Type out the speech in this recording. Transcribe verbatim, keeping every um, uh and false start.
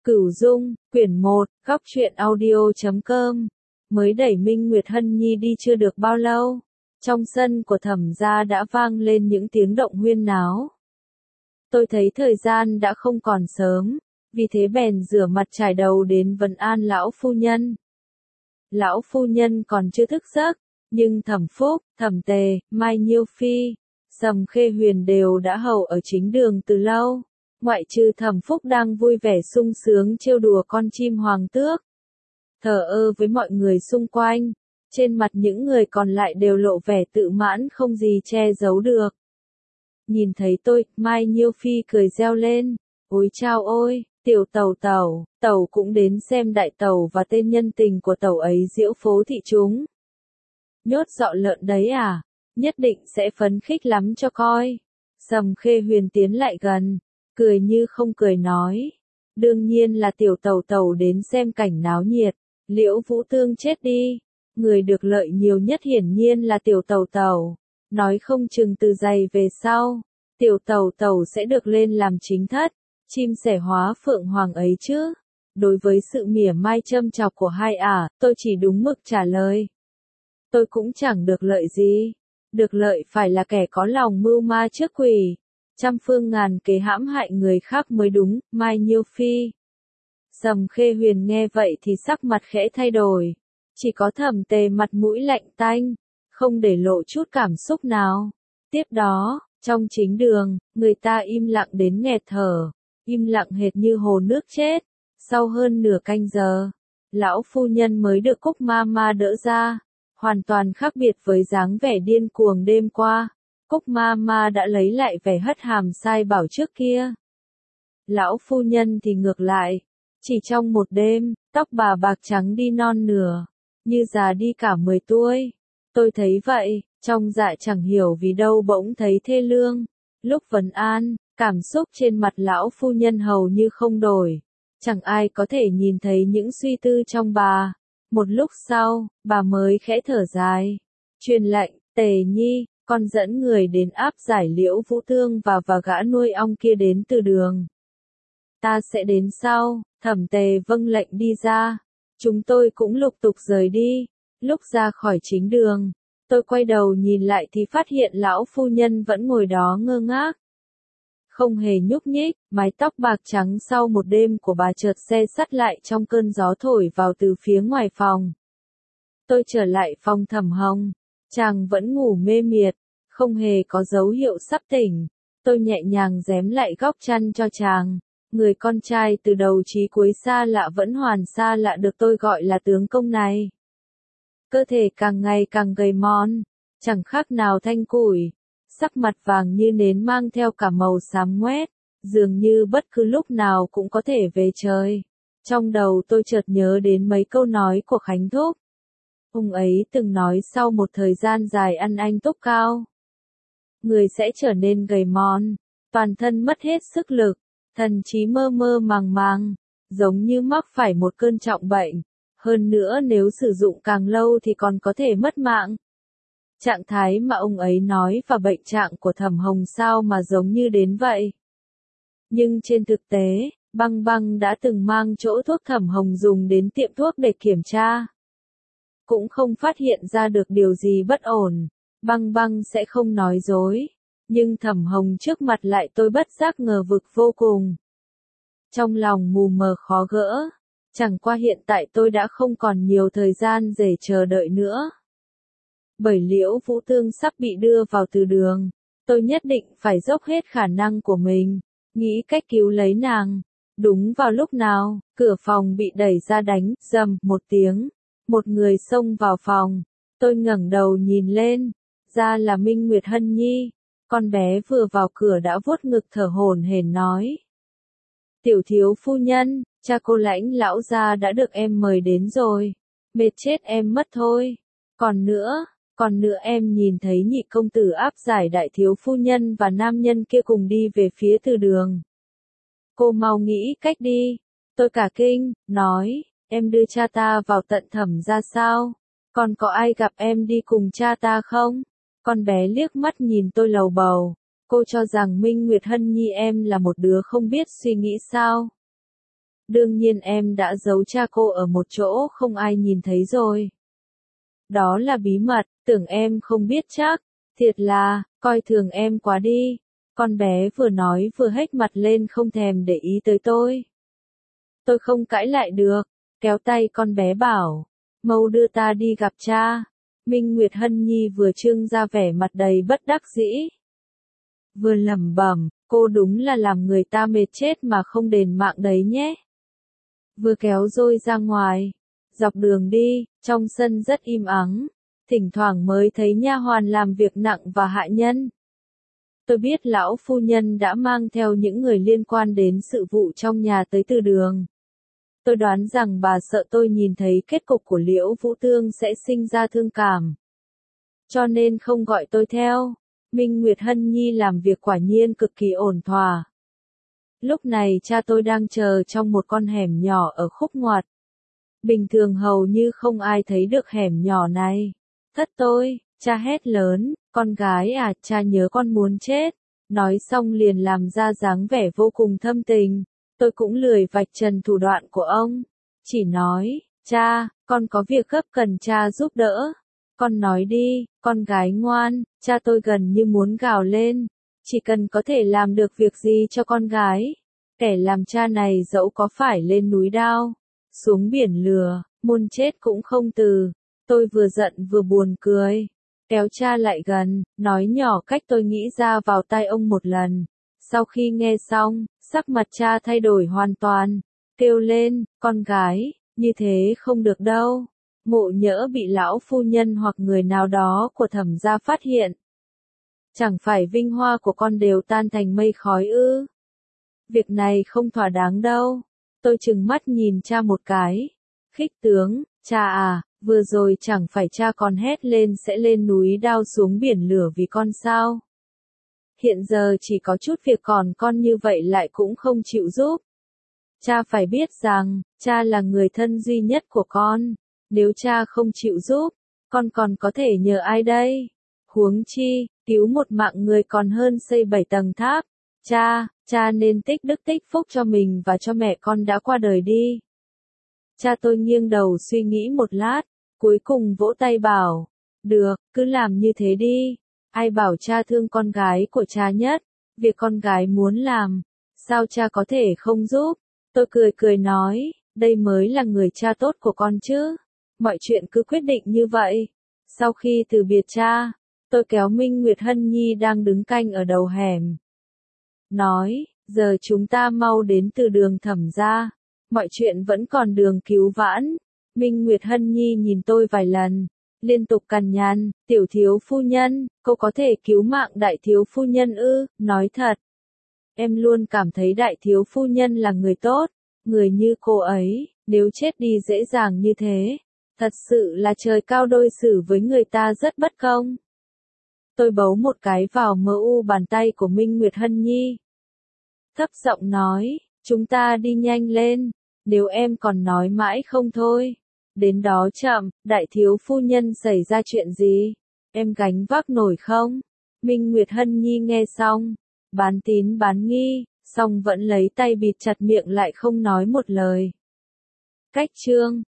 Cửu Dung, quyển một, góc truyện audio chấm com. Mới đẩy Minh Nguyệt Hân Nhi đi chưa được bao lâu, trong sân của Thẩm gia đã vang lên những tiếng động huyên náo. Tôi thấy thời gian đã không còn sớm, vì thế bèn rửa mặt trải đầu đến vấn an lão phu nhân. Lão phu nhân còn chưa thức giấc, nhưng Thẩm Phúc, Thẩm Tề, Mai Nhiêu Phi, Sầm Khê Huyền đều đã hầu ở chính đường từ lâu. Ngoại trừ Thẩm Phúc đang vui vẻ sung sướng trêu đùa con chim hoàng tước, thờ ơ với mọi người xung quanh, trên mặt những người còn lại đều lộ vẻ tự mãn không gì che giấu được. Nhìn thấy tôi, Mai Nhiêu Phi cười reo lên, ôi chao ôi, tiểu tẩu tẩu, tẩu cũng đến xem đại tẩu và tên nhân tình của tẩu ấy diễu phố thị chúng. Nhốt dọ lợn đấy à, nhất định sẽ phấn khích lắm cho coi. Sầm Khê Huyền tiến lại gần, cười như không cười nói, đương nhiên là tiểu tẩu tẩu đến xem cảnh náo nhiệt. Liễu Vũ Tương chết đi, người được lợi nhiều nhất hiển nhiên là tiểu tẩu tẩu, nói không chừng từ giày về sau, tiểu tẩu tẩu sẽ được lên làm chính thất, chim sẻ hóa phượng hoàng ấy chứ. Đối với sự mỉa mai châm chọc của hai ả, tôi chỉ đúng mực trả lời. Tôi cũng chẳng được lợi gì, được lợi phải là kẻ có lòng mưu ma trước quỷ, trăm phương ngàn kế hãm hại người khác mới đúng. Mai Nhiêu Phi. Sầm Khê Huyền nghe vậy thì sắc mặt khẽ thay đổi, chỉ có Thẩm Tề mặt mũi lạnh tanh, không để lộ chút cảm xúc nào. Tiếp đó, trong chính đường, người ta im lặng đến nghẹt thở, im lặng hệt như hồ nước chết. Sau hơn nửa canh giờ, lão phu nhân mới được Cúc ma ma đỡ ra, hoàn toàn khác biệt với dáng vẻ điên cuồng đêm qua. Cúc ma ma đã lấy lại vẻ hất hàm sai bảo trước kia. Lão phu nhân thì ngược lại, chỉ trong một đêm, tóc bà bạc trắng đi non nửa, như già đi cả mười tuổi. Tôi thấy vậy, trong dạ chẳng hiểu vì đâu bỗng thấy thê lương. Lúc vấn an, cảm xúc trên mặt lão phu nhân hầu như không đổi, chẳng ai có thể nhìn thấy những suy tư trong bà. Một lúc sau, bà mới khẽ thở dài, truyền lệnh, Tề Nhi, con dẫn người đến áp giải Liễu Vũ Tương và và gã nuôi ong kia đến từ đường. Ta sẽ đến sau. Thẩm Tề vâng lệnh đi ra. Chúng tôi cũng lục tục rời đi. Lúc ra khỏi chính đường, tôi quay đầu nhìn lại thì phát hiện lão phu nhân vẫn ngồi đó ngơ ngác, không hề nhúc nhích. Mái tóc bạc trắng sau một đêm của bà chợt se sắt lại trong cơn gió thổi vào từ phía ngoài phòng. Tôi trở lại phòng Thẩm Hồng, chàng vẫn ngủ mê miệt, không hề có dấu hiệu sắp tỉnh. Tôi nhẹ nhàng rém lại góc chăn cho chàng. Người con trai từ đầu chí cuối xa lạ vẫn hoàn xa lạ được tôi gọi là tướng công này. Cơ thể càng ngày càng gầy mòn, chẳng khác nào thanh củi, sắc mặt vàng như nến mang theo cả màu xám ngoét, dường như bất cứ lúc nào cũng có thể về trời. Trong đầu tôi chợt nhớ đến mấy câu nói của Khánh Thúc. Ông ấy từng nói sau một thời gian dài ăn anh túc cao, người sẽ trở nên gầy mòn, toàn thân mất hết sức lực, thần trí mơ mơ màng màng, giống như mắc phải một cơn trọng bệnh. Hơn nữa nếu sử dụng càng lâu thì còn có thể mất mạng. Trạng thái mà ông ấy nói và bệnh trạng của Thẩm Hồng sao mà giống như đến vậy. Nhưng trên thực tế, Băng Băng đã từng mang chỗ thuốc Thẩm Hồng dùng đến tiệm thuốc để kiểm tra, cũng không phát hiện ra được điều gì bất ổn. Băng Băng sẽ không nói dối, nhưng Thẩm Hồng trước mặt lại tôi bất giác ngờ vực vô cùng. Trong lòng mù mờ khó gỡ, chẳng qua hiện tại tôi đã không còn nhiều thời gian để chờ đợi nữa. Bởi Liễu Vũ Tương sắp bị đưa vào từ đường, tôi nhất định phải dốc hết khả năng của mình, nghĩ cách cứu lấy nàng. Đúng vào lúc nào, cửa phòng bị đẩy ra đánh, rầm một tiếng, một người xông vào phòng. Tôi ngẩng đầu nhìn lên, ra là Minh Nguyệt Hân Nhi. Con bé vừa vào cửa đã vuốt ngực thở hổn hển nói. Tiểu thiếu phu nhân, cha cô Lãnh lão gia đã được em mời đến rồi. Mệt chết em mất thôi. Còn nữa, còn nữa em nhìn thấy nhị công tử áp giải đại thiếu phu nhân và nam nhân kia cùng đi về phía từ đường. Cô mau nghĩ cách đi. Tôi cả kinh, nói, em đưa cha ta vào tận Thẩm ra sao? Còn có ai gặp em đi cùng cha ta không? Con bé liếc mắt nhìn tôi lầu bầu. Cô cho rằng Minh Nguyệt Hân Nhi em là một đứa không biết suy nghĩ sao? Đương nhiên em đã giấu cha cô ở một chỗ không ai nhìn thấy rồi. Đó là bí mật, tưởng em không biết chắc. Thiệt là, coi thường em quá đi. Con bé vừa nói vừa hếch mặt lên không thèm để ý tới tôi. Tôi không cãi lại được, kéo tay con bé bảo, mau đưa ta đi gặp cha. Minh Nguyệt Hân Nhi vừa trưng ra vẻ mặt đầy bất đắc dĩ. Vừa lẩm bẩm, cô đúng là làm người ta mệt chết mà không đền mạng đấy nhé. Vừa kéo Dôi ra ngoài, dọc đường đi, trong sân rất im ắng, thỉnh thoảng mới thấy nha hoàn làm việc nặng và hạ nhân. Tôi biết lão phu nhân đã mang theo những người liên quan đến sự vụ trong nhà tới từ đường. Tôi đoán rằng bà sợ tôi nhìn thấy kết cục của Liễu Vũ Tương sẽ sinh ra thương cảm. Cho nên không gọi tôi theo. Minh Nguyệt Hân Nhi làm việc quả nhiên cực kỳ ổn thỏa. Lúc này cha tôi đang chờ trong một con hẻm nhỏ ở khúc ngoặt. Bình thường hầu như không ai thấy được hẻm nhỏ này. Thất tôi, cha hét lớn, con gái à, cha nhớ con muốn chết. Nói xong liền làm ra dáng vẻ vô cùng thâm tình. Tôi cũng lười vạch trần thủ đoạn của ông. Chỉ nói, cha, con có việc gấp cần cha giúp đỡ. Con nói đi, con gái ngoan, cha tôi gần như muốn gào lên. Chỉ cần có thể làm được việc gì cho con gái. Kẻ làm cha này dẫu có phải lên núi đao, xuống biển lửa, muôn chết cũng không từ. Tôi vừa giận vừa buồn cười. Kéo cha lại gần, nói nhỏ cách tôi nghĩ ra vào tai ông một lần. Sau khi nghe xong, sắc mặt cha thay đổi hoàn toàn. Kêu lên, con gái, như thế không được đâu. Ngộ nhỡ bị lão phu nhân hoặc người nào đó của Thẩm gia phát hiện. Chẳng phải vinh hoa của con đều tan thành mây khói ư. Việc này không thỏa đáng đâu. Tôi trừng mắt nhìn cha một cái. Khích tướng, cha à, vừa rồi chẳng phải cha còn hét lên sẽ lên núi đao xuống biển lửa vì con sao. Hiện giờ chỉ có chút việc còn con như vậy lại cũng không chịu giúp. Cha phải biết rằng, cha là người thân duy nhất của con. Nếu cha không chịu giúp, con còn có thể nhờ ai đây? Huống chi, cứu một mạng người còn hơn xây bảy tầng tháp. Cha, cha nên tích đức tích phúc cho mình và cho mẹ con đã qua đời đi. Cha tôi nghiêng đầu suy nghĩ một lát, cuối cùng vỗ tay bảo, được, cứ làm như thế đi. Ai bảo cha thương con gái của cha nhất, việc con gái muốn làm, sao cha có thể không giúp? Tôi cười cười nói, đây mới là người cha tốt của con chứ. Mọi chuyện cứ quyết định như vậy. Sau khi từ biệt cha, tôi kéo Minh Nguyệt Hân Nhi đang đứng canh ở đầu hẻm. Nói, giờ chúng ta mau đến từ đường Thẩm gia. Mọi chuyện vẫn còn đường cứu vãn. Minh Nguyệt Hân Nhi nhìn tôi vài lần, liên tục cằn nhằn, tiểu thiếu phu nhân, cô có thể cứu mạng đại thiếu phu nhân ư? Nói thật, em luôn cảm thấy đại thiếu phu nhân là người tốt. Người như cô ấy, nếu chết đi dễ dàng như thế, thật sự là trời cao đôi xử với người ta rất bất công. Tôi bấu một cái vào mờ u bàn tay của Minh Nguyệt Hân Nhi. Thấp giọng nói, chúng ta đi nhanh lên, nếu em còn nói mãi không thôi. Đến đó chậm, đại thiếu phu nhân xảy ra chuyện gì? Em gánh vác nổi không? Minh Nguyệt Hân Nhi nghe xong, bán tín bán nghi, song vẫn lấy tay bịt chặt miệng lại không nói một lời. Cách chương